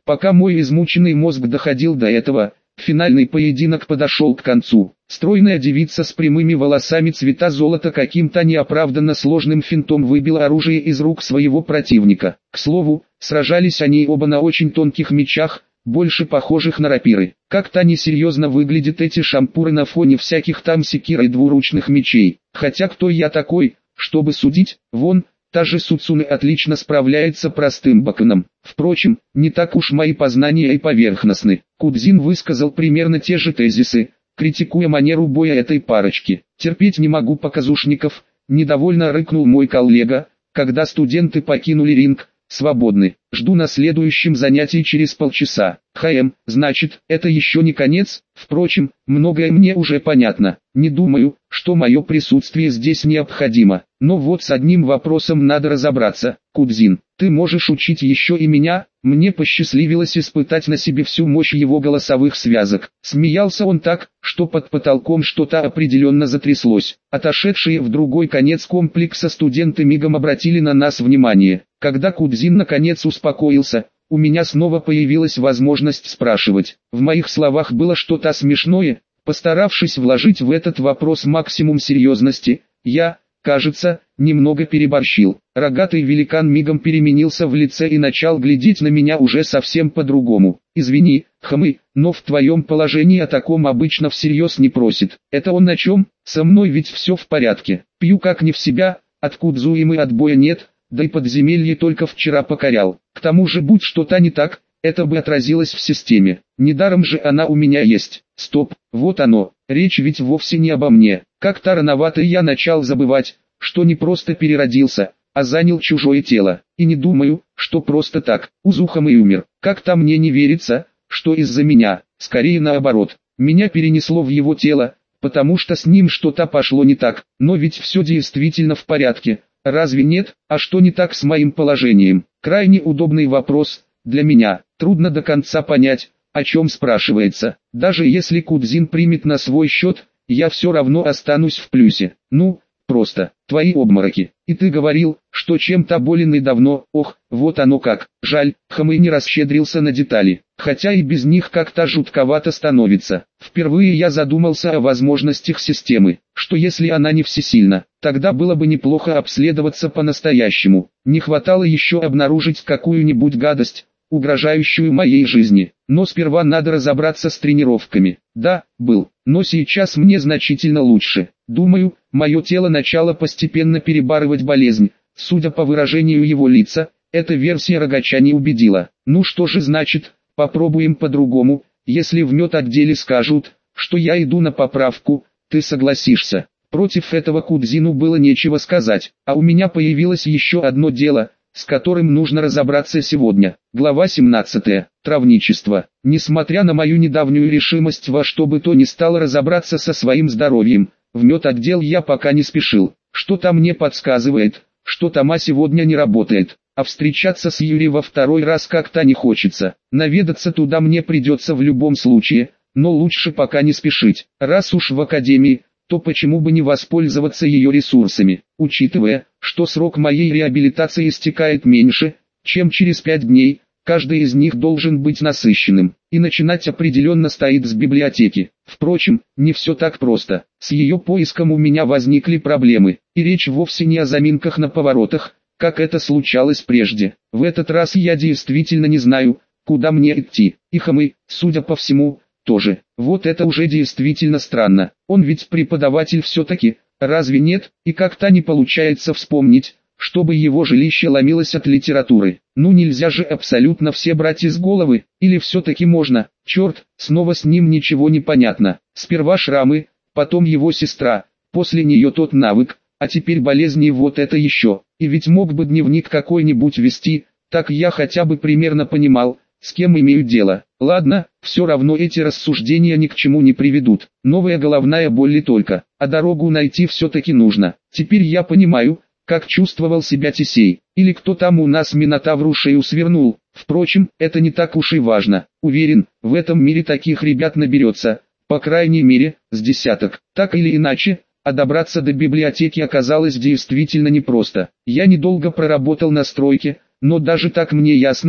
Пока мой измученный мозг доходил до этого, финальный поединок подошел к концу. Стройная девица с прямыми волосами цвета золота каким-то неоправданно сложным финтом выбила оружие из рук своего противника. К слову, сражались они оба на очень тонких мечах, больше похожих на рапиры. Как-то несерьезно выглядят эти шампуры на фоне всяких там секир и двуручных мечей. Хотя кто я такой, чтобы судить? Вон, та же Суцуне отлично справляется простым баконом. Впрочем, не так уж мои познания и поверхностны. Кудзин высказал примерно те же тезисы, критикуя манеру боя этой парочки. Терпеть не могу показушников, недовольно рыкнул мой коллега, когда студенты покинули ринг. Свободны. Жду на следующем занятии через полчаса. Значит, это еще не конец? Впрочем, многое мне уже понятно. Не думаю, что мое присутствие здесь необходимо. Но вот с одним вопросом надо разобраться. Кудзин, ты можешь учить еще и меня? Мне посчастливилось испытать на себе всю мощь его голосовых связок. Смеялся он так, что под потолком что-то определенно затряслось. Отошедшие в другой конец комплекса студенты мигом обратили на нас внимание. Когда Кудзин наконец успокоился, у меня снова появилась возможность спрашивать. В моих словах было что-то смешное. Постаравшись вложить в этот вопрос максимум серьезности, я, кажется, немного переборщил. Рогатый великан мигом переменился в лице и начал глядеть на меня уже совсем по-другому. «Извини, но в твоем положении о таком обычно всерьез не просит. Это он на чем? Со мной ведь все в порядке. Пью как не в себя, от Кудзуимы отбоя нет, да и подземелье только вчера покорял. К тому же будь что-то не так, это бы отразилось в системе. Недаром же она у меня есть. Стоп, вот оно, речь ведь вовсе не обо мне. Как-то рановато я начал забывать, что не просто переродился, а занял чужое тело. И не думаю, что просто так. Узухам и умер. Как-то мне не верится, что из-за меня, скорее наоборот. Меня перенесло в его тело, потому что с ним что-то пошло не так. Но ведь все действительно в порядке. Разве нет? А что не так с моим положением? Крайне удобный вопрос. Для меня трудно до конца понять, о чем спрашивается. Даже если Кудзин примет на свой счет, я все равно останусь в плюсе. Ну, просто, твои обмороки. И ты говорил, что чем-то болен и давно. Ох, вот оно как. Жаль, Хамэй не расщедрился на детали. Хотя и без них как-то жутковато становится. Впервые я задумался о возможностях системы. Что если она не всесильна? Тогда было бы неплохо обследоваться по-настоящему. Не хватало еще обнаружить какую-нибудь гадость, угрожающую моей жизни. Но сперва надо разобраться с тренировками. Да, был. Но сейчас мне значительно лучше. Думаю, мое тело начало постепенно перебарывать болезнь. Судя по выражению его лица, эта версия Рогача не убедила. Ну что же значит, попробуем по-другому. Если в медотделе скажут, что я иду на поправку, ты согласишься. Против этого Кудзину было нечего сказать. А у меня появилось еще одно дело, с которым нужно разобраться сегодня. Глава 17. Травничество. Несмотря на мою недавнюю решимость во что бы то ни стало разобраться со своим здоровьем, в медотдел я пока не спешил. Что-то мне подсказывает, что Тома сегодня не работает, а встречаться с Юри во второй раз как-то не хочется. Наведаться туда мне придется в любом случае, но лучше пока не спешить. Раз уж в академии, то почему бы не воспользоваться ее ресурсами, учитывая, что срок моей реабилитации истекает меньше, чем через 5 дней, каждый из них должен быть насыщенным, и начинать определенно стоит с библиотеки. Впрочем, не все так просто, с ее поиском у меня возникли проблемы, и речь вовсе не о заминках на поворотах, как это случалось прежде. В этот раз я действительно не знаю, куда мне идти, и Хамэй, судя по всему, тоже. Вот это уже действительно странно. Он ведь преподаватель все-таки, разве нет? И как-то не получается вспомнить, чтобы его жилище ломилось от литературы. Ну нельзя же абсолютно все брать из головы, или все-таки можно? Черт, снова с ним ничего не понятно. Сперва шрамы, потом его сестра, после нее тот навык, а теперь болезни, вот это еще. И ведь мог бы дневник какой-нибудь вести, так я хотя бы примерно понимал, с кем имею дело. Ладно, все равно эти рассуждения ни к чему не приведут. Новая головная боль и только, а дорогу найти все-таки нужно. Теперь я понимаю, как чувствовал себя Тесей, или кто там у нас Минотавру шею свернул. Впрочем, это не так уж и важно. Уверен, в этом мире таких ребят наберется, по крайней мере, с десяток. Так или иначе, а добраться до библиотеки оказалось действительно непросто. Я недолго проработал на стройке, но даже так мне ясно,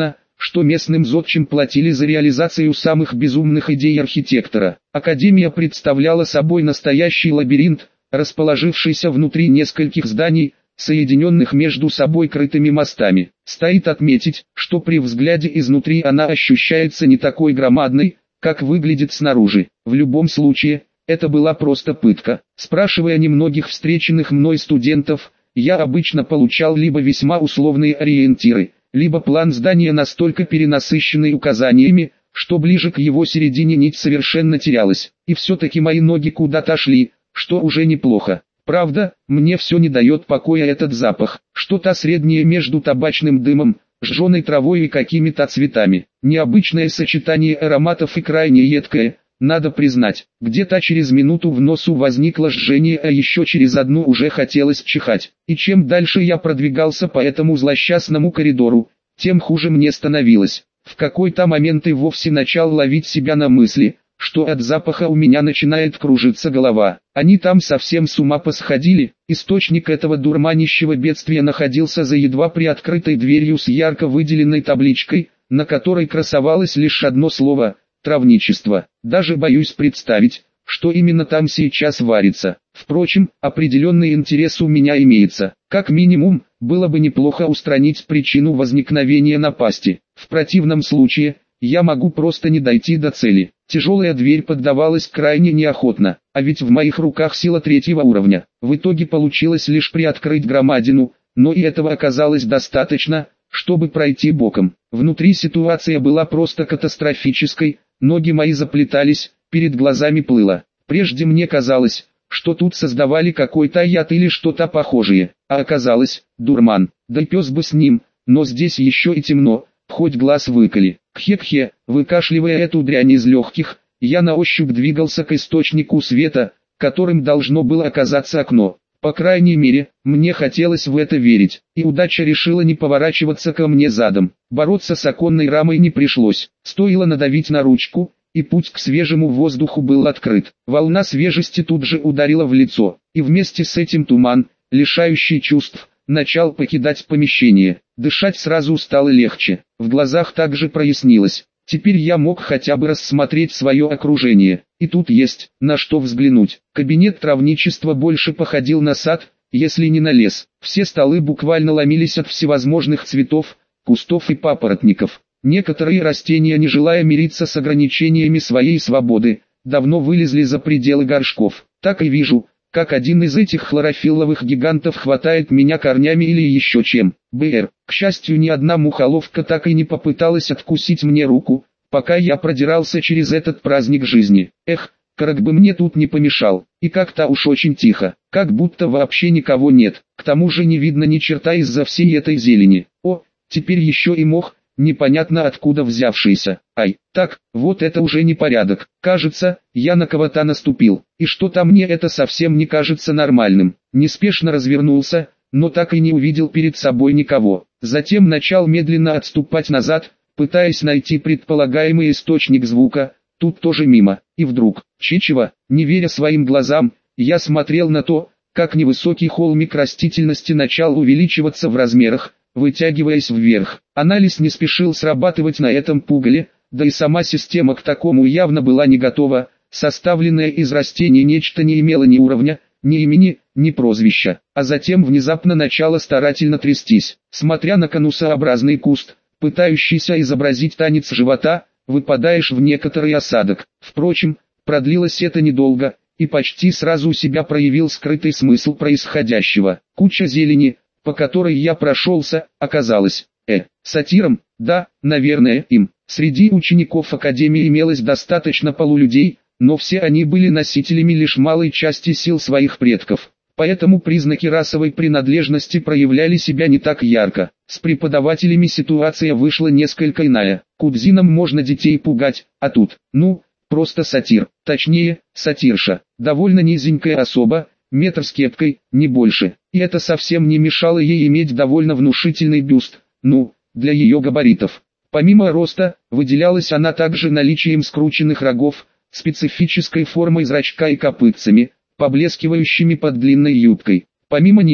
что местным зодчим платили за реализацию самых безумных идей архитектора. Академия представляла собой настоящий лабиринт, расположившийся внутри нескольких зданий, соединенных между собой крытыми мостами. Стоит отметить, что при взгляде изнутри она ощущается не такой громадной, как выглядит снаружи. В любом случае, это была просто пытка. Спрашивая немногих встреченных мной студентов, я обычно получал либо весьма условные ориентиры, либо план здания настолько перенасыщенный указаниями, что ближе к его середине нить совершенно терялась. И все-таки мои ноги куда-то шли, что уже неплохо. Правда, мне все не дает покоя этот запах, что-то среднее между табачным дымом, сжженной травой и какими-то цветами. Необычное сочетание ароматов и крайне едкое, надо признать. Где-то через минуту в носу возникло жжение, а еще через одну уже хотелось чихать. И чем дальше я продвигался по этому злосчастному коридору, тем хуже мне становилось. В какой-то момент и вовсе начал ловить себя на мысли, что от запаха у меня начинает кружиться голова. Они там совсем с ума посходили. Источник этого дурманящего бедствия находился за едва приоткрытой дверью с ярко выделенной табличкой, на которой красовалось лишь одно слово – травничество. Даже боюсь представить, что именно там сейчас варится. Впрочем, определенный интерес у меня имеется. Как минимум, было бы неплохо устранить причину возникновения напасти. В противном случае, я могу просто не дойти до цели. Тяжелая дверь поддавалась крайне неохотно, а ведь в моих руках сила 3-го уровня. В итоге получилось лишь приоткрыть громадину, но и этого оказалось достаточно, чтобы пройти боком. Внутри ситуация была просто катастрофической, ноги мои заплетались, перед глазами плыло. Прежде мне казалось, что тут создавали какой-то яд или что-то похожее, а оказалось, дурман. Да и пес бы с ним, но здесь еще и темно, хоть глаз выколи. Кхе-кхе, выкашливая эту дрянь из легких, я на ощупь двигался к источнику света, которым должно было оказаться окно. По крайней мере, мне хотелось в это верить, и удача решила не поворачиваться ко мне задом. Бороться с оконной рамой не пришлось, стоило надавить на ручку, и путь к свежему воздуху был открыт. Волна свежести тут же ударила в лицо, и вместе с этим туман, лишающий чувств, начал покидать помещение. Дышать сразу стало легче, в глазах также прояснилось. Теперь я мог хотя бы рассмотреть свое окружение, и тут есть, на что взглянуть. Кабинет травничества больше походил на сад, если не на лес. Все столы буквально ломились от всевозможных цветов, кустов и папоротников. Некоторые растения, не желая мириться с ограничениями своей свободы, давно вылезли за пределы горшков. Так и вижу, как один из этих хлорофилловых гигантов хватает меня корнями или еще чем. К счастью, ни одна мухоловка так и не попыталась откусить мне руку, пока я продирался через этот праздник жизни. Карак бы мне тут не помешал. И как-то уж очень тихо, как будто вообще никого нет. К тому же не видно ни черта из-за всей этой зелени. Теперь еще и мох, непонятно откуда взявшийся. Так, вот это уже непорядок. Кажется, я на кого-то наступил. И что-то мне это совсем не кажется нормальным. Неспешно развернулся, но так и не увидел перед собой никого. Затем начал медленно отступать назад, пытаясь найти предполагаемый источник звука. Тут тоже мимо. И вдруг, чичево, не веря своим глазам, я смотрел на то, как невысокий холмик растительности начал увеличиваться в размерах, вытягиваясь вверх. Анализ не спешил срабатывать на этом пугале, да и сама система к такому явно была не готова. Составленное из растений нечто не имело ни уровня, ни имени, ни прозвища, а затем внезапно начало старательно трястись. Смотря на конусообразный куст, пытающийся изобразить танец живота, выпадаешь в некоторый осадок. Впрочем, продлилось это недолго, и почти сразу у себя проявил скрытый смысл происходящего. Куча зелени, по которой я прошелся, оказалась сатиром, да, наверное, им. Среди учеников Академии имелось достаточно полулюдей, но все они были носителями лишь малой части сил своих предков. Поэтому признаки расовой принадлежности проявляли себя не так ярко. С преподавателями ситуация вышла несколько иная. Кудзинам можно детей пугать, а тут, просто сатир. Точнее, сатирша. Довольно низенькая особа, метр с кепкой, не больше. И это совсем не мешало ей иметь довольно внушительный бюст. Для ее габаритов. Помимо роста, выделялась она также наличием скрученных рогов, специфической формой зрачка и копытцами, поблескивающими под длинной юбкой. Помимо нее,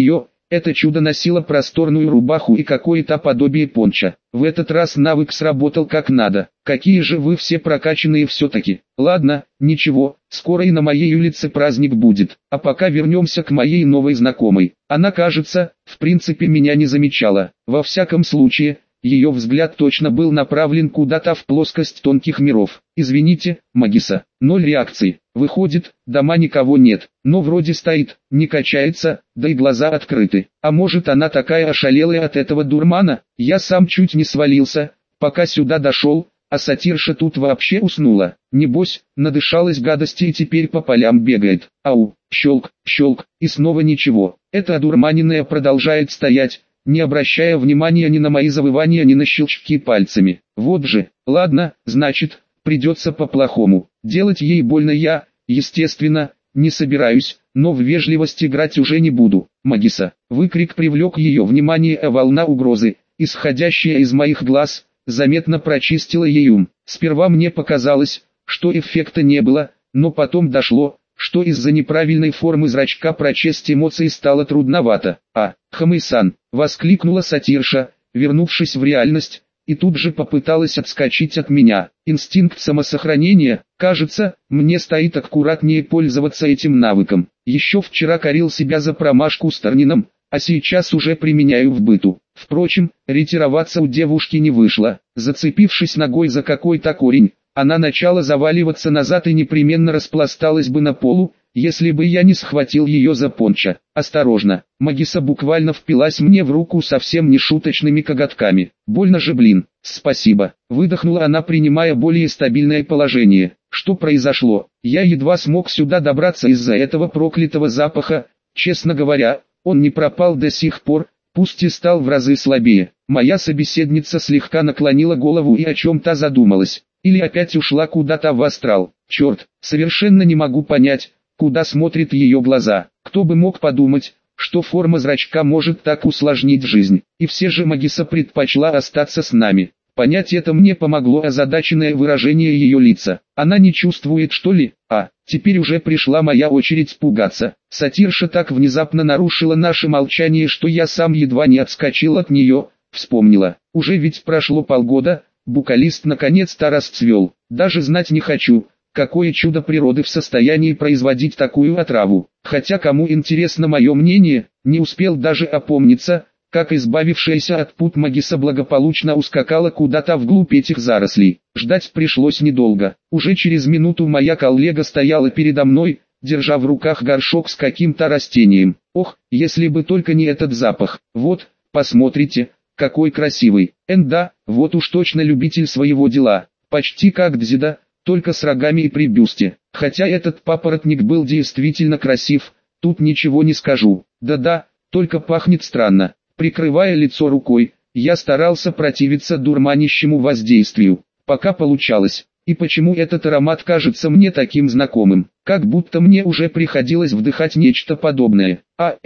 Это чудо носило просторную рубаху и какое-то подобие пончо. В этот раз навык сработал как надо. Какие же вы все прокачанные все-таки. Ладно, ничего, скоро и на моей улице праздник будет. А пока вернемся к моей новой знакомой. Она, кажется, в принципе меня не замечала. Во всяком случае, ее взгляд точно был направлен куда-то в плоскость тонких миров. «Извините, Магиса, 0 реакций. Выходит, дома никого нет, но вроде стоит, не качается, да и глаза открыты. А может она такая ошалелая от этого дурмана? Я сам чуть не свалился, пока сюда дошел, а сатирша тут вообще уснула. Небось, надышалась гадости и теперь по полям бегает. Ау, щелк, щелк, и снова ничего. Эта одурманенная продолжает стоять, не обращая внимания ни на мои завывания, ни на щелчки пальцами. Вот же, ладно, значит, придется по-плохому. Делать ей больно я, естественно, не собираюсь, но в вежливость играть уже не буду. Магиса, выкрик привлек ее внимание, а волна угрозы, исходящая из моих глаз, заметно прочистила ей ум. Сперва мне показалось, что эффекта не было, но потом дошло, что из-за неправильной формы зрачка прочесть эмоции стало трудновато. Хамэй-сан, воскликнула сатирша, вернувшись в реальность, и тут же попыталась отскочить от меня. Инстинкт самосохранения, кажется, мне стоит аккуратнее пользоваться этим навыком. Еще вчера корил себя за промашку с Торнином, а сейчас уже применяю в быту. Впрочем, ретироваться у девушки не вышло. Зацепившись ногой за какой-то корень, она начала заваливаться назад и непременно распласталась бы на полу, если бы я не схватил ее за пончо. Осторожно, Магиса буквально впилась мне в руку совсем не шуточными коготками. Больно же, блин. Спасибо. Выдохнула она, принимая более стабильное положение. Что произошло? Я едва смог сюда добраться из-за этого проклятого запаха. Честно говоря, он не пропал до сих пор, пусть и стал в разы слабее. Моя собеседница слегка наклонила голову и о чем-то задумалась. Или опять ушла куда-то в астрал. Черт, совершенно не могу понять, куда смотрят ее глаза. Кто бы мог подумать, что форма зрачка может так усложнить жизнь. И все же Магиса предпочла остаться с нами. Понять это мне помогло озадаченное выражение ее лица. Она не чувствует, что ли? Теперь уже пришла моя очередь пугаться. Сатирша так внезапно нарушила наше молчание, что я сам едва не отскочил от нее. Вспомнила, уже ведь прошло полгода, букалист наконец-то расцвел. Даже знать не хочу, какое чудо природы в состоянии производить такую отраву. Хотя кому интересно мое мнение, не успел даже опомниться, как избавившаяся от пут Магиса благополучно ускакала куда-то вглубь этих зарослей. Ждать пришлось недолго. Уже через минуту моя коллега стояла передо мной, держа в руках горшок с каким-то растением. Ох, если бы только не этот запах. Вот, посмотрите, какой красивый. Да, вот уж точно любитель своего дела. Почти как Дзида, только с рогами и при бюсте. Хотя этот папоротник был действительно красив, тут ничего не скажу. Да-да, только пахнет странно. Прикрывая лицо рукой, я старался противиться дурманящему воздействию. Пока получалось. И почему этот аромат кажется мне таким знакомым? Как будто мне уже приходилось вдыхать нечто подобное.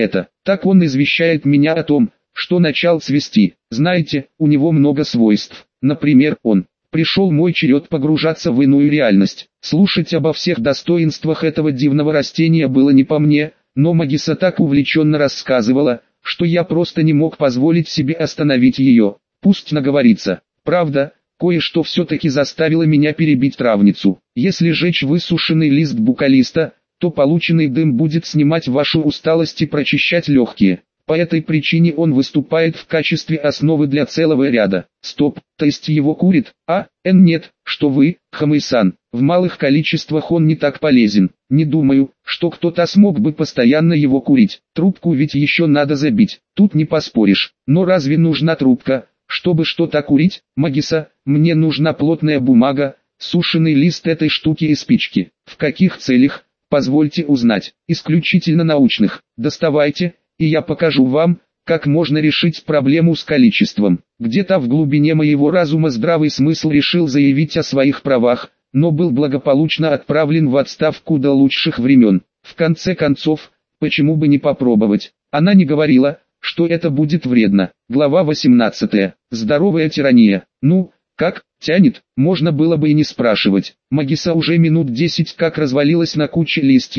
Так он извещает меня о том, что начал цвести. Знаете, у него много свойств. Например, пришел мой черед погружаться в иную реальность. Слушать обо всех достоинствах этого дивного растения было не по мне, но Магиса так увлеченно рассказывала, что я просто не мог позволить себе остановить ее. Пусть наговорится. Правда, кое-что все-таки заставило меня перебить травницу. Если сжечь высушенный лист букалиста, то полученный дым будет снимать вашу усталость и прочищать легкие. По этой причине он выступает в качестве основы для целого ряда. Стоп, то есть его курит? Нет, что вы, Хамэй-сан, в малых количествах он не так полезен. Не думаю, что кто-то смог бы постоянно его курить. Трубку ведь еще надо забить, тут не поспоришь. Но разве нужна трубка, чтобы что-то курить? Магиса, мне нужна плотная бумага, сушеный лист этой штуки и спички. В каких целях? Позвольте узнать. Исключительно научных. Доставайте, и я покажу вам, как можно решить проблему с количеством. Где-то в глубине моего разума здравый смысл решил заявить о своих правах, но был благополучно отправлен в отставку до лучших времен. В конце концов, почему бы не попробовать? Она не говорила, что это будет вредно. Глава 18. Здоровая тирания. Ну, как, тянет? Можно было бы и не спрашивать. Магиса уже минут 10 как развалилась на куче листьев,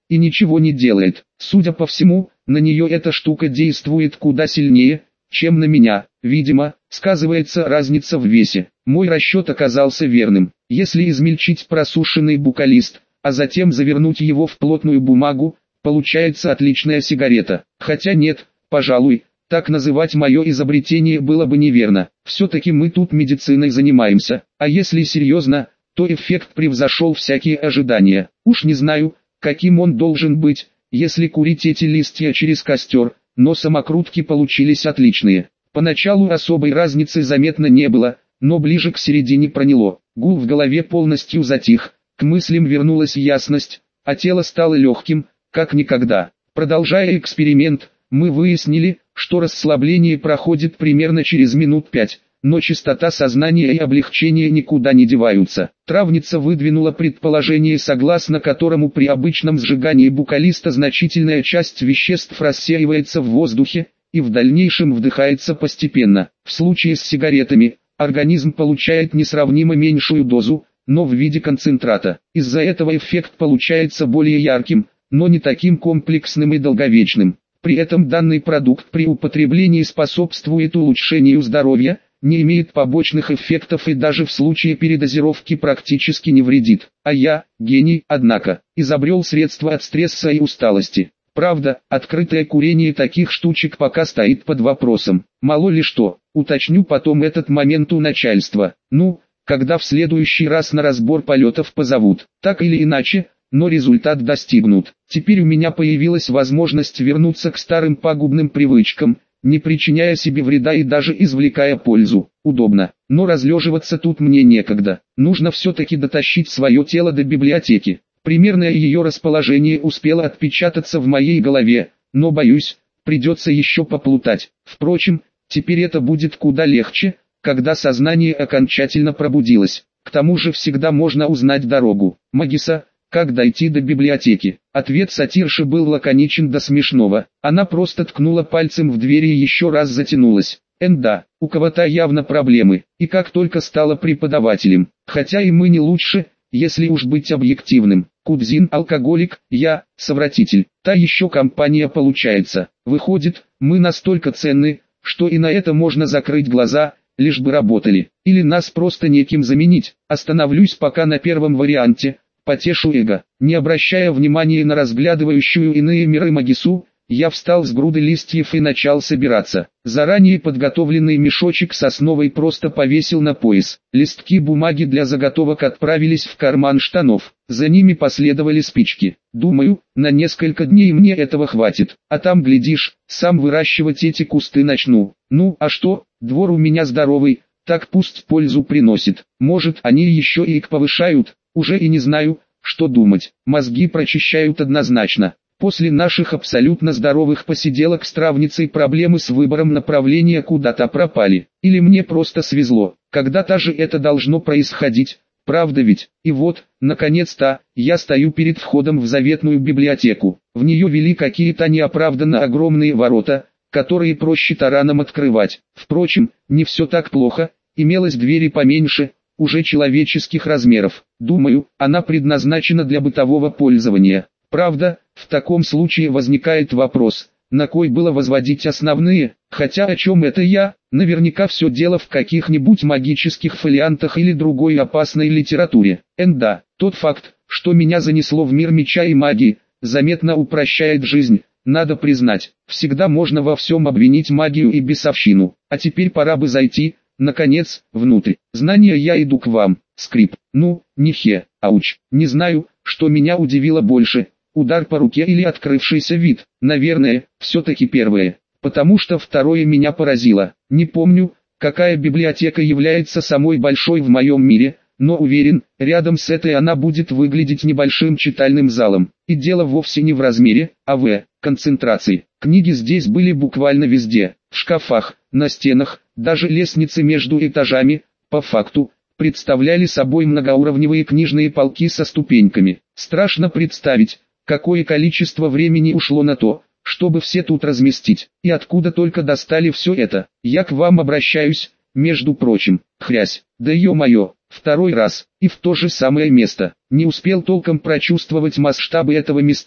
и ничего не делает. Судя по всему, на нее эта штука действует куда сильнее, чем на меня. Видимо, сказывается разница в весе. Мой расчет оказался верным. Если измельчить просушенный букалист, а затем завернуть его в плотную бумагу, получается отличная сигарета. Хотя нет, пожалуй, так называть мое изобретение было бы неверно. Все-таки мы тут медициной занимаемся. А если серьезно, то эффект превзошел всякие ожидания. Уж не знаю, каким он должен быть, если курить эти листья через костер, но самокрутки получились отличные. Поначалу особой разницы заметно не было, но ближе к середине проняло. Гул в голове полностью затих, к мыслям вернулась ясность, а тело стало легким, как никогда. Продолжая эксперимент, мы выяснили, что расслабление проходит примерно через минут 5, но чистота сознания и облегчение никуда не деваются. Травница выдвинула предположение, согласно которому при обычном сжигании букалиста значительная часть веществ рассеивается в воздухе и в дальнейшем вдыхается постепенно. В случае с сигаретами, организм получает несравнимо меньшую дозу, но в виде концентрата. Из-за этого эффект получается более ярким, но не таким комплексным и долговечным. При этом данный продукт при употреблении способствует улучшению здоровья, не имеет побочных эффектов и даже в случае передозировки практически не вредит. А я, гений, однако, изобрел средства от стресса и усталости. Правда, открытое курение таких штучек пока стоит под вопросом. Мало ли что, уточню потом этот момент у начальства. Ну, когда в следующий раз на разбор полетов позовут. Так или иначе, но результат достигнут. Теперь у меня появилась возможность вернуться к старым пагубным привычкам, не причиняя себе вреда и даже извлекая пользу. Удобно, но разлеживаться тут мне некогда. Нужно все-таки дотащить свое тело до библиотеки. Примерное ее расположение успело отпечататься в моей голове, но боюсь, придется еще поплутать. Впрочем, теперь это будет куда легче, когда сознание окончательно пробудилось. К тому же всегда можно узнать дорогу. Магиса, как дойти до библиотеки? Ответ сатирши был лаконичен до смешного. Она просто ткнула пальцем в дверь и еще раз затянулась. Да, у кого-то явно проблемы, и как только стала преподавателем. Хотя и мы не лучше, если уж быть объективным. Кудзин алкоголик, я совратитель. Та еще компания получается. Выходит, мы настолько ценны, что и на это можно закрыть глаза, лишь бы работали. Или нас просто неким заменить. Остановлюсь пока на первом варианте. Потешу эго. Не обращая внимания на разглядывающую иные миры Магису, я встал с груды листьев и начал собираться. Заранее подготовленный мешочек сосновый просто повесил на пояс. Листки бумаги для заготовок отправились в карман штанов. За ними последовали спички. Думаю, на несколько дней мне этого хватит. А там, глядишь, сам выращивать эти кусты начну. Ну, а что, двор у меня здоровый, так пусть пользу приносит. Может, они еще и повышают. Уже и не знаю, что думать. Мозги прочищают однозначно. После наших абсолютно здоровых посиделок с травницей проблемы с выбором направления куда-то пропали. Или мне просто свезло. Когда-то же это должно происходить. Правда ведь? И вот, наконец-то, я стою перед входом в заветную библиотеку. В нее вели какие-то неоправданно огромные ворота, которые проще тараном открывать. Впрочем, не все так плохо. Имелось двери поменьше, уже человеческих размеров. Думаю, она предназначена для бытового пользования. Правда, в таком случае возникает вопрос, на кой было возводить основные, хотя о чем это я, наверняка все дело в каких-нибудь магических фолиантах или другой опасной литературе. Да, тот факт, что меня занесло в мир меча и магии, заметно упрощает жизнь, надо признать. Всегда можно во всем обвинить магию и бесовщину. А теперь пора бы зайти, наконец, внутрь. Знания, я иду к вам. Скрип. Ну, нихе, ауч. Не знаю, что меня удивило больше. Удар по руке или открывшийся вид. Наверное, все-таки первое. Потому что второе меня поразило. Не помню, какая библиотека является самой большой в моем мире, но уверен, рядом с этой она будет выглядеть небольшим читальным залом. И дело вовсе не в размере, а в концентрации. Книги здесь были буквально везде. В шкафах, на стенах, даже лестницы между этажами, по факту, представляли собой многоуровневые книжные полки со ступеньками. Страшно представить, какое количество времени ушло на то, чтобы все тут разместить. И откуда только достали все это. Я к вам обращаюсь, между прочим. Хрясь. Да ё-моё, второй раз, и в то же самое место. Не успел толком прочувствовать масштабы этого места,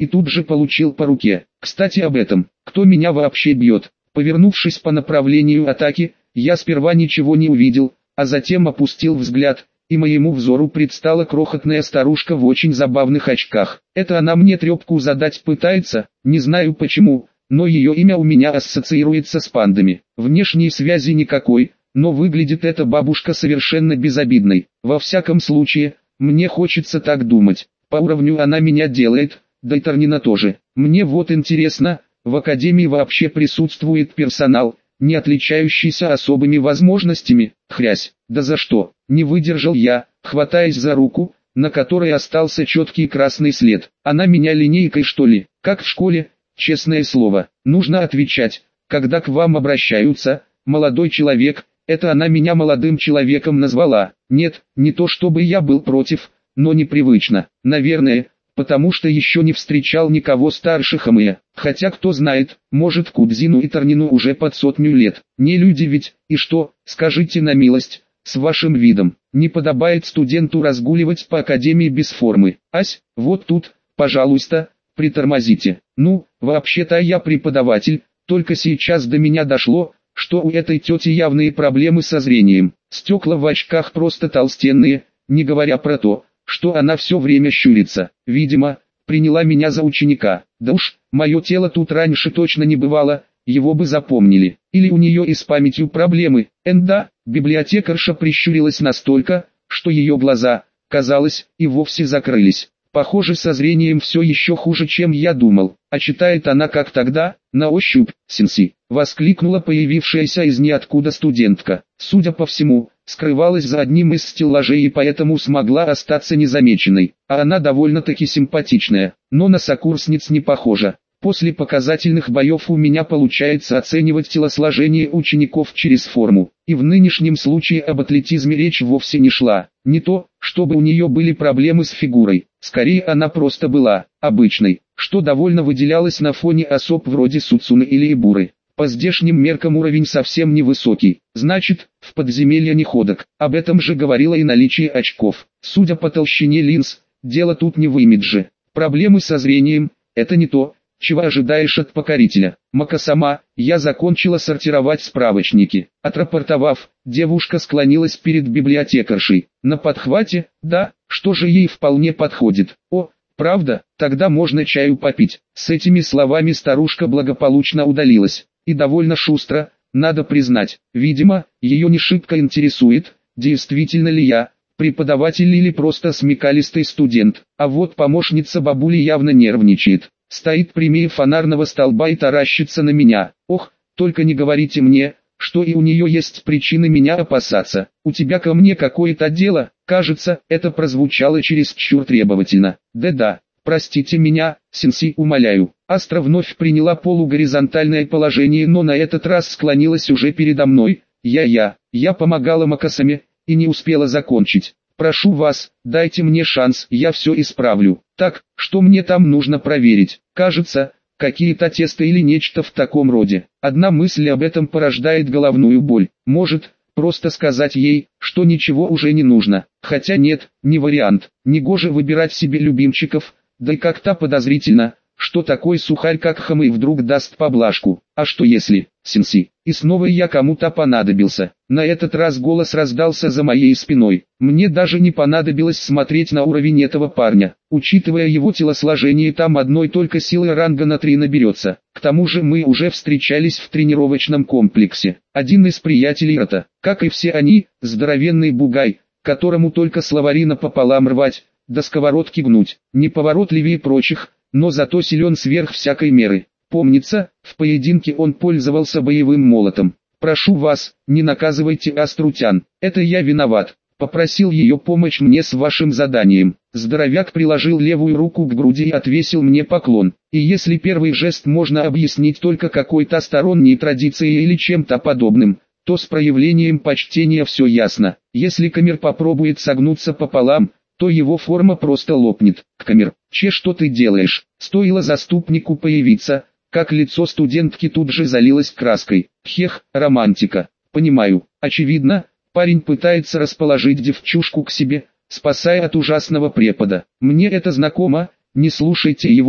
и тут же получил по руке. Кстати об этом, кто меня вообще бьет? Повернувшись по направлению атаки, я сперва ничего не увидел, а затем опустил взгляд, и моему взору предстала крохотная старушка в очень забавных очках. Это она мне трепку задать пытается, не знаю почему, но ее имя у меня ассоциируется с пандами. Внешней связи никакой, но выглядит эта бабушка совершенно безобидной. Во всяком случае, мне хочется так думать. По уровню она меня делает, да и Тарнина тоже. Мне вот интересно, в академии вообще присутствует персонал, не отличающийся особыми возможностями? Хрясь, да за что? Не выдержал я, хватаясь за руку, на которой остался четкий красный след. Она меня линейкой что ли? Как в школе? Честное слово, нужно отвечать, когда к вам обращаются, молодой человек. Это она меня молодым человеком назвала. Нет, не то чтобы я был против, но непривычно. Наверное, потому что еще не встречал никого старше Хамея. Хотя кто знает, может Кудзину и Тарнину уже под 100 лет. Не люди ведь, и что, скажите на милость, с вашим видом, не подобает студенту разгуливать по академии без формы. Ась, вот тут, пожалуйста, притормозите. Ну, вообще-то я преподаватель, только сейчас до меня дошло, что у этой тети явные проблемы со зрением. Стекла в очках просто толстенные, не говоря про то, что она все время щурится. Видимо, приняла меня за ученика. Да уж, мое тело тут раньше точно не бывало, его бы запомнили. Или у нее и с памятью проблемы. Да, библиотекарша прищурилась настолько, что ее глаза, казалось, и вовсе закрылись. Похоже, со зрением все еще хуже, чем я думал. А читает она как тогда, на ощупь, сенси, воскликнула появившаяся из ниоткуда студентка. Судя по всему, скрывалась за одним из стеллажей и поэтому смогла остаться незамеченной. А она довольно-таки симпатичная, но на сокурсниц не похожа. После показательных боев у меня получается оценивать телосложение учеников через форму. И в нынешнем случае об атлетизме речь вовсе не шла. Не то, чтобы у нее были проблемы с фигурой. Скорее она просто была обычной, что довольно выделялось на фоне особ вроде Суцуны или Ибуры. По здешним меркам уровень совсем невысокий. Значит, в подземелье не ходок. Об этом же говорило и наличие очков. Судя по толщине линз, дело тут не в имидже. Проблемы со зрением – это не то, чего ожидаешь от покорителя. Мака-сама, я закончила сортировать справочники. Отрапортовав, девушка склонилась перед библиотекаршей. На подхвате, да, что же ей вполне подходит. О, правда, тогда можно чаю попить. С этими словами старушка благополучно удалилась. И довольно шустро, надо признать. Видимо, ее не шибко интересует, действительно ли я преподаватель или просто смекалистый студент. А вот помощница бабули явно нервничает. Стоит прямее фонарного столба и таращится на меня. Ох, только не говорите мне, что и у нее есть причины меня опасаться. У тебя ко мне какое-то дело? Кажется, это прозвучало чересчур требовательно. Да-да, простите меня, сенси, умоляю. Астра вновь приняла полугоризонтальное положение, но на этот раз склонилась уже передо мной. Я помогала Макасаме, и не успела закончить. Прошу вас, дайте мне шанс, я все исправлю. Так, что мне там нужно проверить? Кажется, какие-то тесты или нечто в таком роде. Одна мысль об этом порождает головную боль. Может, просто сказать ей, что ничего уже не нужно. Хотя нет, не вариант. Негоже выбирать себе любимчиков, да и как-то подозрительно, что такой сухарь как Хамэй вдруг даст поблажку. А что если, сенси, и снова я кому-то понадобился? На этот раз голос раздался за моей спиной. Мне даже не понадобилось смотреть на уровень этого парня. Учитывая его телосложение, там одной только силы ранга на 3 наберется. К тому же мы уже встречались в тренировочном комплексе. Один из приятелей Рота, как и все они, здоровенный бугай, которому только словари напополам рвать, до сковородки гнуть. Неповоротливее прочих, но зато силен сверх всякой меры. Помнится, в поединке он пользовался боевым молотом. «Прошу вас, не наказывайте Аструтян, это я виноват. Попросил ее помочь мне с вашим заданием». Здоровяк приложил левую руку к груди и отвесил мне поклон. И если первый жест можно объяснить только какой-то сторонней традицией или чем-то подобным, то с проявлением почтения все ясно. Если Камер попробует согнуться пополам, то его форма просто лопнет. Камер, что ты делаешь? Стоило заступнику появиться, как лицо студентки тут же залилось краской. Хех, романтика. Понимаю, очевидно, парень пытается расположить девчушку к себе, спасая от ужасного препода. Мне это знакомо, не слушайте его,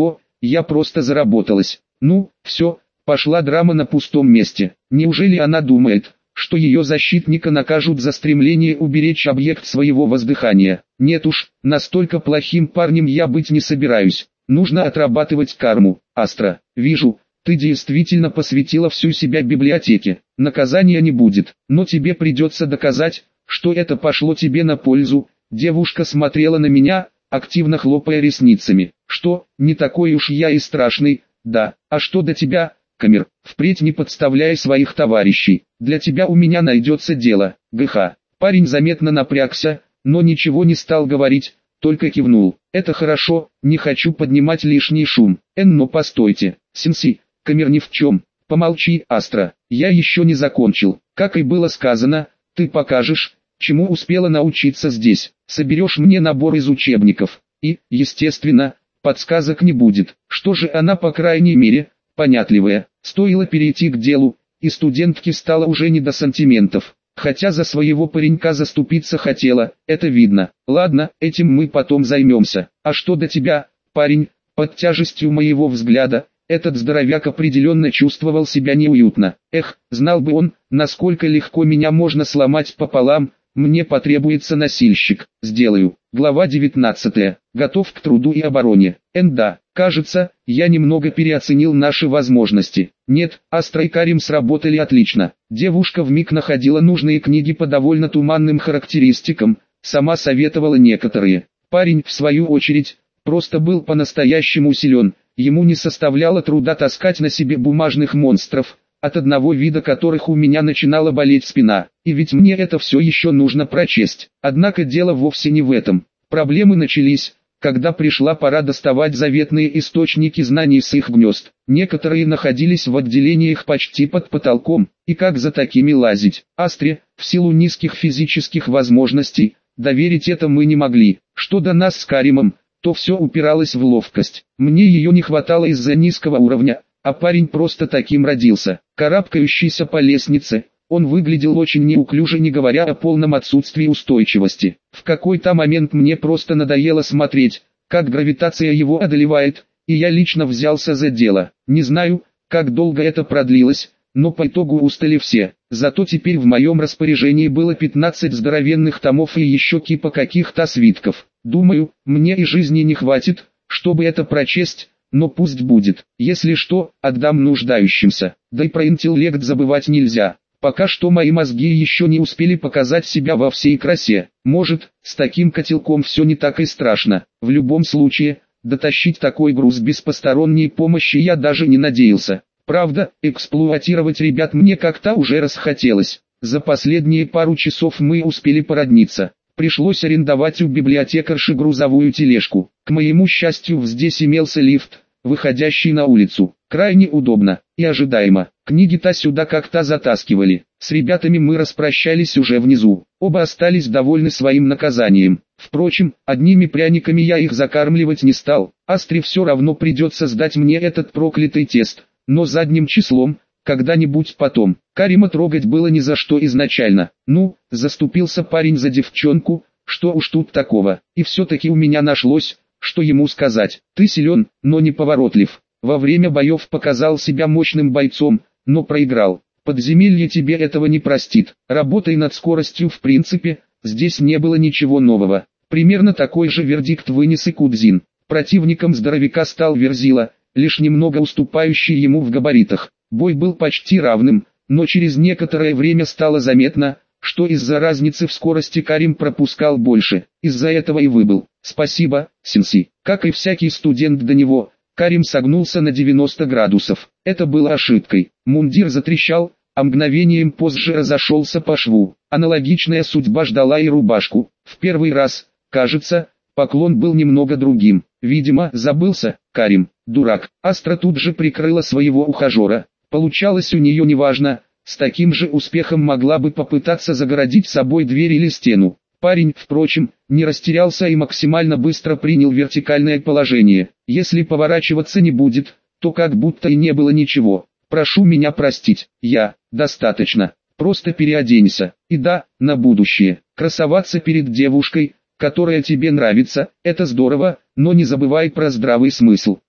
я просто заработалась. Ну, все, пошла драма на пустом месте. Неужели она думает, что ее защитника накажут за стремление уберечь объект своего воздыхания? Нет уж, настолько плохим парнем я быть не собираюсь. Нужно отрабатывать карму. Астра, вижу, ты действительно посвятила всю себя библиотеке. Наказания не будет, но тебе придется доказать, что это пошло тебе на пользу. Девушка смотрела на меня, активно хлопая ресницами. Что, не такой уж я и страшный? Да, а что до тебя, Камер? Впредь не подставляй своих товарищей. Для тебя у меня найдется дело. ГХ. Парень заметно напрягся, но ничего не стал говорить, только кивнул. Это хорошо, не хочу поднимать лишний шум. Но постойте, Сенси, Камер ни в чем. Помолчи, Астра, я еще не закончил. Как и было сказано, ты покажешь, чему успела научиться здесь. Соберешь мне набор из учебников. И, естественно, подсказок не будет. Что же она по крайней мере, понятливая. Стоило перейти к делу, и студентке стало уже не до сантиментов. Хотя за своего паренька заступиться хотела, это видно. Ладно, этим мы потом займемся. А что до тебя, парень? Под тяжестью моего взгляда, этот здоровяк определенно чувствовал себя неуютно. Эх, знал бы он, насколько легко меня можно сломать пополам. Мне потребуется носильщик. Сделаю. Глава 19. Готов к труду и обороне. Да, кажется, я немного переоценил наши возможности. Нет, Астра и Карим сработали отлично. Девушка вмиг находила нужные книги по довольно туманным характеристикам, сама советовала некоторые. Парень, в свою очередь, просто был по-настоящему силен. Ему не составляло труда таскать на себе бумажных монстров, от одного вида которых у меня начинала болеть спина. И ведь мне это все еще нужно прочесть. Однако дело вовсе не в этом. Проблемы начались, когда пришла пора доставать заветные источники знаний с их гнезд. Некоторые находились в отделениях почти под потолком, и как за такими лазить? Астре, в силу низких физических возможностей, доверить это мы не могли. Что до нас с Каримом, то все упиралось в ловкость. Мне ее не хватало из-за низкого уровня, а парень просто таким родился. Карабкающийся по лестнице, он выглядел очень неуклюже, не говоря о полном отсутствии устойчивости. В какой-то момент мне просто надоело смотреть, как гравитация его одолевает, и я лично взялся за дело. Не знаю, как долго это продлилось, но по итогу устали все. Зато теперь в моем распоряжении было 15 здоровенных томов и еще кипа каких-то свитков. Думаю, мне и жизни не хватит, чтобы это прочесть. Но пусть будет. Если что, отдам нуждающимся. Да и про интеллект забывать нельзя. Пока что мои мозги еще не успели показать себя во всей красе. Может, с таким котелком все не так и страшно. В любом случае, дотащить такой груз без посторонней помощи я даже не надеялся. Правда, эксплуатировать ребят мне как-то уже расхотелось. За последние пару часов мы успели породниться. Пришлось арендовать у библиотекарши грузовую тележку. К моему счастью, здесь имелся лифт, выходящий на улицу. Крайне удобно и ожидаемо. Книги-то сюда как-то затаскивали. С ребятами мы распрощались уже внизу. Оба остались довольны своим наказанием. Впрочем, одними пряниками я их закармливать не стал. Астре все равно придется сдать мне этот проклятый тест, но задним числом, когда-нибудь потом. Карима трогать было ни за что изначально. Ну, заступился парень за девчонку, что уж тут такого. И все-таки у меня нашлось, что ему сказать. Ты силен, но не поворотлив. Во время боев показал себя мощным бойцом, но проиграл. Подземелье тебе этого не простит. Работай над скоростью в принципе, здесь не было ничего нового. Примерно такой же вердикт вынес и Кудзин. Противником здоровяка стал Верзила, лишь немного уступающий ему в габаритах. Бой был почти равным, но через некоторое время стало заметно, что из-за разницы в скорости Карим пропускал больше. Из-за этого и выбыл. Спасибо, Сенси. Как и всякий студент до него, Карим согнулся на 90 градусов. Это было ошибкой. Мундир затрещал, а мгновением позже разошелся по шву. Аналогичная судьба ждала и рубашку. В первый раз, кажется, поклон был немного другим. Видимо, забылся, Карим, дурак. Астра тут же прикрыла своего ухажера. Получалось у нее неважно, с таким же успехом могла бы попытаться загородить собой дверь или стену. Парень, впрочем, не растерялся и максимально быстро принял вертикальное положение. Если поворачиваться не будет, то как будто и не было ничего. Прошу меня простить, достаточно. Просто переоденься. И да, на будущее. Красоваться перед девушкой, которая тебе нравится, это здорово, но не забывай про здравый смысл.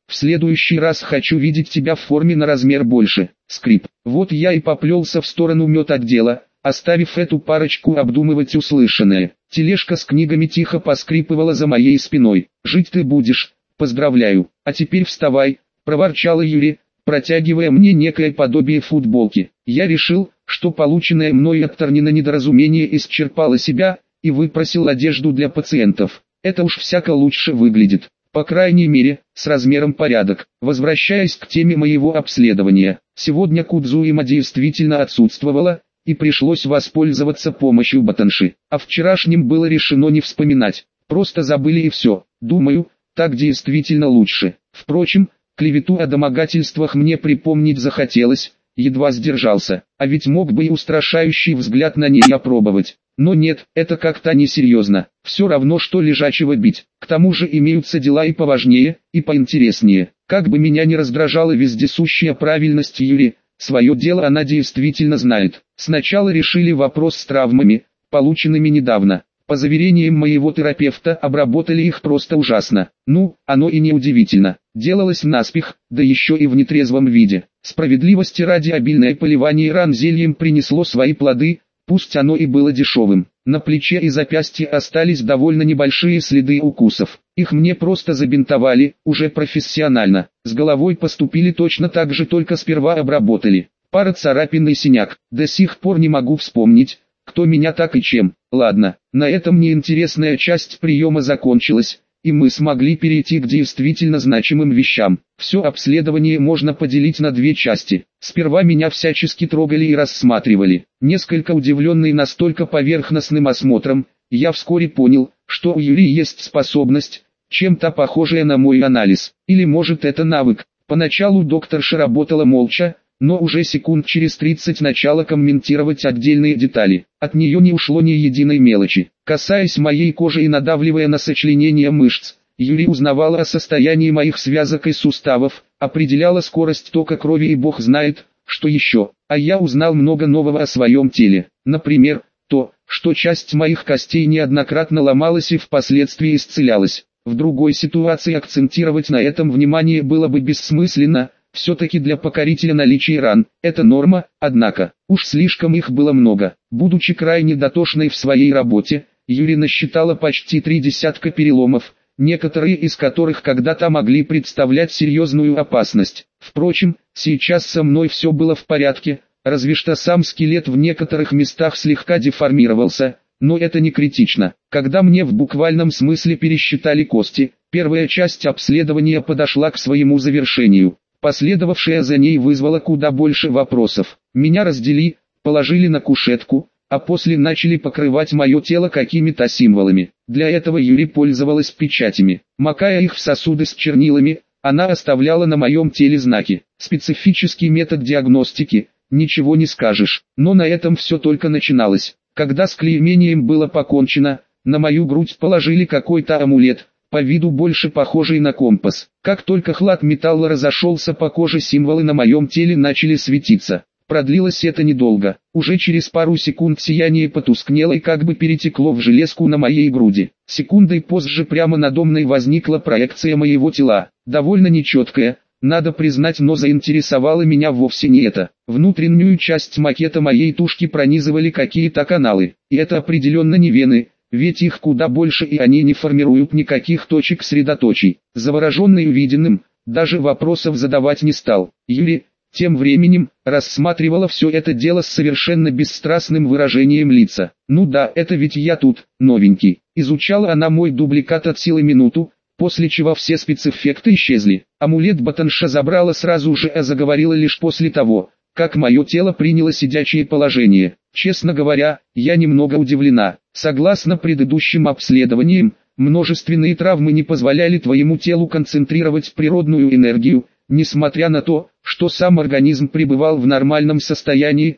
В следующий раз хочу видеть тебя в форме на размер больше. Скрип. Вот я и поплелся в сторону медотдела, оставив эту парочку обдумывать услышанное. Тележка с книгами тихо поскрипывала за моей спиной. «Жить ты будешь, поздравляю. А теперь вставай», — проворчал Юрий, протягивая мне некое подобие футболки. Я решил, что полученное мной от Торнина недоразумение исчерпало себя, и выпросил одежду для пациентов. Это уж всяко лучше выглядит. По крайней мере, с размером порядок. Возвращаясь к теме моего обследования, сегодня Кудзуима действительно отсутствовала, и пришлось воспользоваться помощью ботанши. О вчерашнем было решено не вспоминать, просто забыли и все. Думаю, так действительно лучше. Впрочем, клевету о домогательствах мне припомнить захотелось, едва сдержался, а ведь мог бы и устрашающий взгляд на ней опробовать. Но нет, это как-то несерьезно, все равно что лежачего бить. К тому же имеются дела и поважнее, и поинтереснее. Как бы меня не раздражала вездесущая правильность Юри, свое дело она действительно знает. Сначала решили вопрос с травмами, полученными недавно. По заверениям моего терапевта, обработали их просто ужасно. Ну, оно и не удивительно. Делалось наспех, да еще и в нетрезвом виде. Справедливости ради, обильное поливание ран зельем принесло свои плоды, пусть оно и было дешевым. На плече и запястье остались довольно небольшие следы укусов. Их мне просто забинтовали, уже профессионально. С головой поступили точно так же, только сперва обработали. Пара царапин и синяк. До сих пор не могу вспомнить, кто меня так и чем. Ладно, на этом неинтересная часть приема закончилась, и мы смогли перейти к действительно значимым вещам. Все обследование можно поделить на две части. Сперва меня всячески трогали и рассматривали. Несколько удивленный настолько поверхностным осмотром, я вскоре понял, что у Юрии есть способность, чем-то похожая на мой анализ. Или может это навык. Поначалу докторша работала молча, но уже секунд через 30 начала комментировать отдельные детали. От нее не ушло ни единой мелочи. Касаясь моей кожи и надавливая на сочленение мышц, Юрий узнавала о состоянии моих связок и суставов, определяла скорость тока крови и бог знает, что еще. А я узнал много нового о своем теле. Например, то, что часть моих костей неоднократно ломалась и впоследствии исцелялась. В другой ситуации акцентировать на этом внимание было бы бессмысленно. Все-таки для покорителя наличие ран – это норма, однако, уж слишком их было много. Будучи крайне дотошной в своей работе, Юрий насчитала почти 3 десятка переломов, некоторые из которых когда-то могли представлять серьезную опасность. Впрочем, сейчас со мной все было в порядке, разве что сам скелет в некоторых местах слегка деформировался, но это не критично. Когда мне в буквальном смысле пересчитали кости, первая часть обследования подошла к своему завершению. Последовавшая за ней вызвала куда больше вопросов. Меня раздели, положили на кушетку, а после начали покрывать мое тело какими-то символами. Для этого Юри пользовалась печатями. Макая их в сосуды с чернилами, она оставляла на моем теле знаки. Специфический метод диагностики, ничего не скажешь. Но на этом все только начиналось. Когда с клеймением было покончено, на мою грудь положили какой-то амулет, по виду больше похожий на компас. Как только хлад металла разошелся по коже, символы на моем теле начали светиться. Продлилось это недолго. Уже через пару секунд сияние потускнело и как бы перетекло в железку на моей груди. Секундой позже прямо надо мной возникла проекция моего тела. Довольно нечеткая, надо признать, но заинтересовало меня вовсе не это. Внутреннюю часть макета моей тушки пронизывали какие-то каналы. И это определенно не вены. Ведь их куда больше, и они не формируют никаких точек средоточий. Завороженный увиденным, даже вопросов задавать не стал. Юрий, тем временем, рассматривала все это дело с совершенно бесстрастным выражением лица. Ну да, это ведь я тут, новенький. Изучала она мой дубликат от силы минуту, после чего все спецэффекты исчезли. Амулет ботанша забрала сразу же, а заговорила лишь после того, как мое тело приняло сидячее положение. Честно говоря, я немного удивлена. Согласно предыдущим обследованиям, множественные травмы не позволяли твоему телу концентрировать природную энергию, несмотря на то, что сам организм пребывал в нормальном состоянии.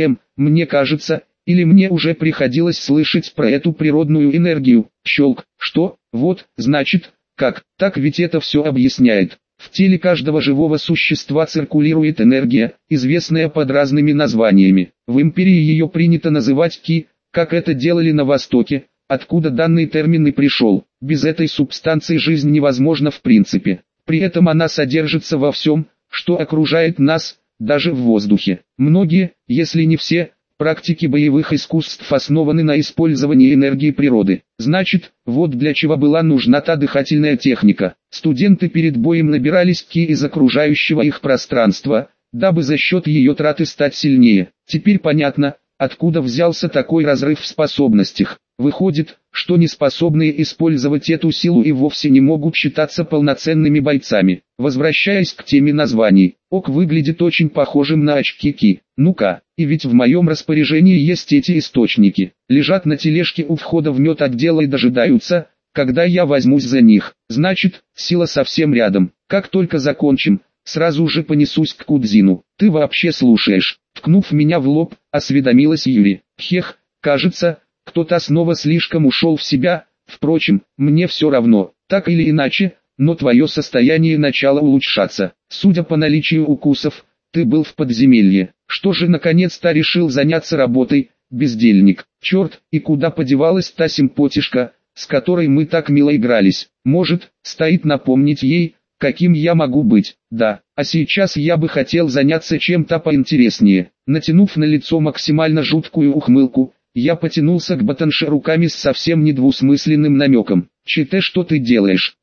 Мне кажется, или мне уже приходилось слышать про эту природную энергию. Щелк, что? Вот, значит, как? Так ведь это все объясняет. В теле каждого живого существа циркулирует энергия, известная под разными названиями. В империи ее принято называть ки, как это делали на Востоке, откуда данный термин и пришел. Без этой субстанции жизнь невозможна в принципе. При этом она содержится во всем, что окружает нас, даже в воздухе. Многие, если не все, практики боевых искусств основаны на использовании энергии природы. Значит, вот для чего была нужна та дыхательная техника. Студенты перед боем набирались ки из окружающего их пространства, дабы за счет ее траты стать сильнее. Теперь понятно, откуда взялся такой разрыв в способностях. Выходит, что неспособные использовать эту силу и вовсе не могут считаться полноценными бойцами. Возвращаясь к теме названий, ок выглядит очень похожим на очки ки. Ну-ка, и ведь в моем распоряжении есть эти источники. Лежат на тележке у входа в медотдел и дожидаются, когда я возьмусь за них. Значит, сила совсем рядом. Как только закончим, сразу же понесусь к Кудзину. Ты вообще слушаешь? Ткнув меня в лоб, осведомилась Юри. Хех, кажется, кто-то снова слишком ушел в себя. Впрочем, мне все равно, так или иначе, но твое состояние начало улучшаться. Судя по наличию укусов, ты был в подземелье. Что же наконец-то решил заняться работой, бездельник? Черт, и куда подевалась та симпотишка, с которой мы так мило игрались? Может, стоит напомнить ей, каким я могу быть? Да, а сейчас я бы хотел заняться чем-то поинтереснее. Натянув на лицо максимально жуткую ухмылку, я потянулся к ботанше руками с совсем недвусмысленным намеком. «Чите, что ты делаешь?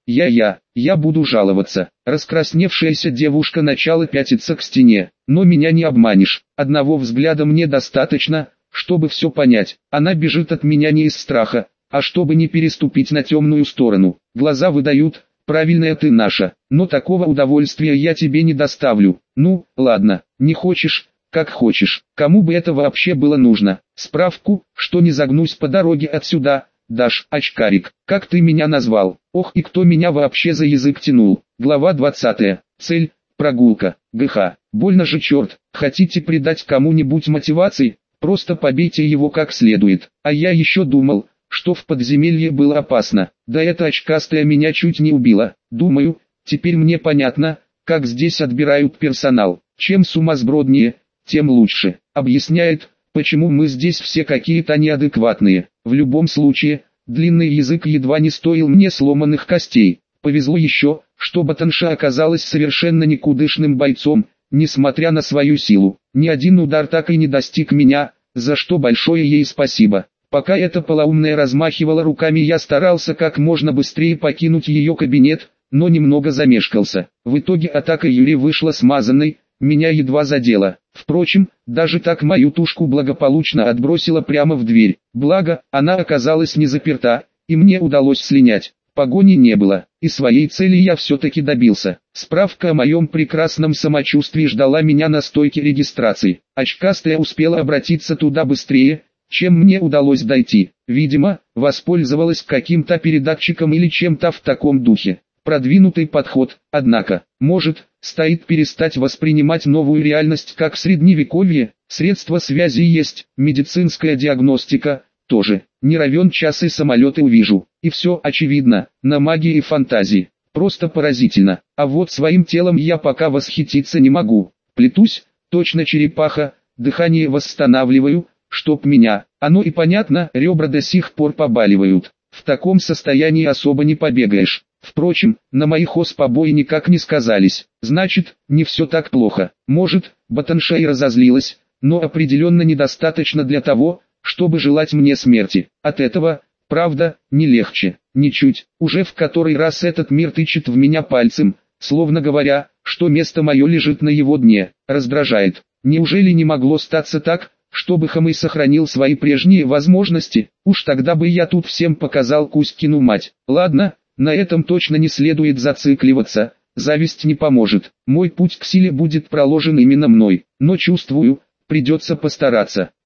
Я буду жаловаться». Раскрасневшаяся девушка начала пятиться к стене. Но меня не обманешь. Одного взгляда мне достаточно, чтобы все понять. Она бежит от меня не из страха, а чтобы не переступить на темную сторону. Глаза выдают: правильная ты наша, но такого удовольствия я тебе не доставлю. Ну, ладно, не хочешь, как хочешь. Кому бы это вообще было нужно? Справку, что не загнусь по дороге отсюда, дашь, очкарик. Как ты меня назвал? Ох, и кто меня вообще за язык тянул? Глава 20. Цель – прогулка. ГХ. Больно же, черт. Хотите придать кому-нибудь мотивации? Просто побейте его как следует. А я еще думал, что в подземелье было опасно. Да эта очкастая меня чуть не убила. Думаю, теперь мне понятно, как здесь отбирают персонал. Чем сумасброднее, тем лучше. Объясняет, почему мы здесь все какие-то неадекватные. В любом случае, длинный язык едва не стоил мне сломанных костей. Повезло еще, что ботанша оказалась совершенно никудышным бойцом, несмотря на свою силу. Ни один удар так и не достиг меня, за что большое ей спасибо. Пока эта полоумная размахивала руками, я старался как можно быстрее покинуть ее кабинет, но немного замешкался. В итоге атака Юри вышла смазанной, меня едва задело. Впрочем, даже так мою тушку благополучно отбросило прямо в дверь. Благо, она оказалась не заперта, и мне удалось слинять. Погони не было, и своей цели я все-таки добился. Справка о моем прекрасном самочувствии ждала меня на стойке регистрации. Очкастая успела обратиться туда быстрее, чем мне удалось дойти. Видимо, воспользовалась каким-то передатчиком или чем-то в таком духе. Продвинутый подход, однако, может, стоит перестать воспринимать новую реальность как средневековье. Средства связи есть, медицинская диагностика тоже. Не равен час и самолеты увижу. И все очевидно, на магии и фантазии. Просто поразительно. А вот своим телом я пока восхититься не могу. Плетусь, точно черепаха, дыхание восстанавливаю, чтоб меня. Оно и понятно, ребра до сих пор побаливают. В таком состоянии особо не побегаешь. Впрочем, на моих побои никак не сказались. Значит, не все так плохо. Может, ботанша и разозлилась, но определенно недостаточно для того, чтобы желать мне смерти. От этого, правда, не легче. Ничуть. Уже в который раз этот мир тычет в меня пальцем, словно говоря, что место мое лежит на его дне. Раздражает. Неужели не могло статься так, чтобы Хамэй сохранил свои прежние возможности? Уж тогда бы я тут всем показал Кузькину мать. Ладно, на этом точно не следует зацикливаться, зависть не поможет. Мой путь к силе будет проложен именно мной, но чувствую, придется постараться.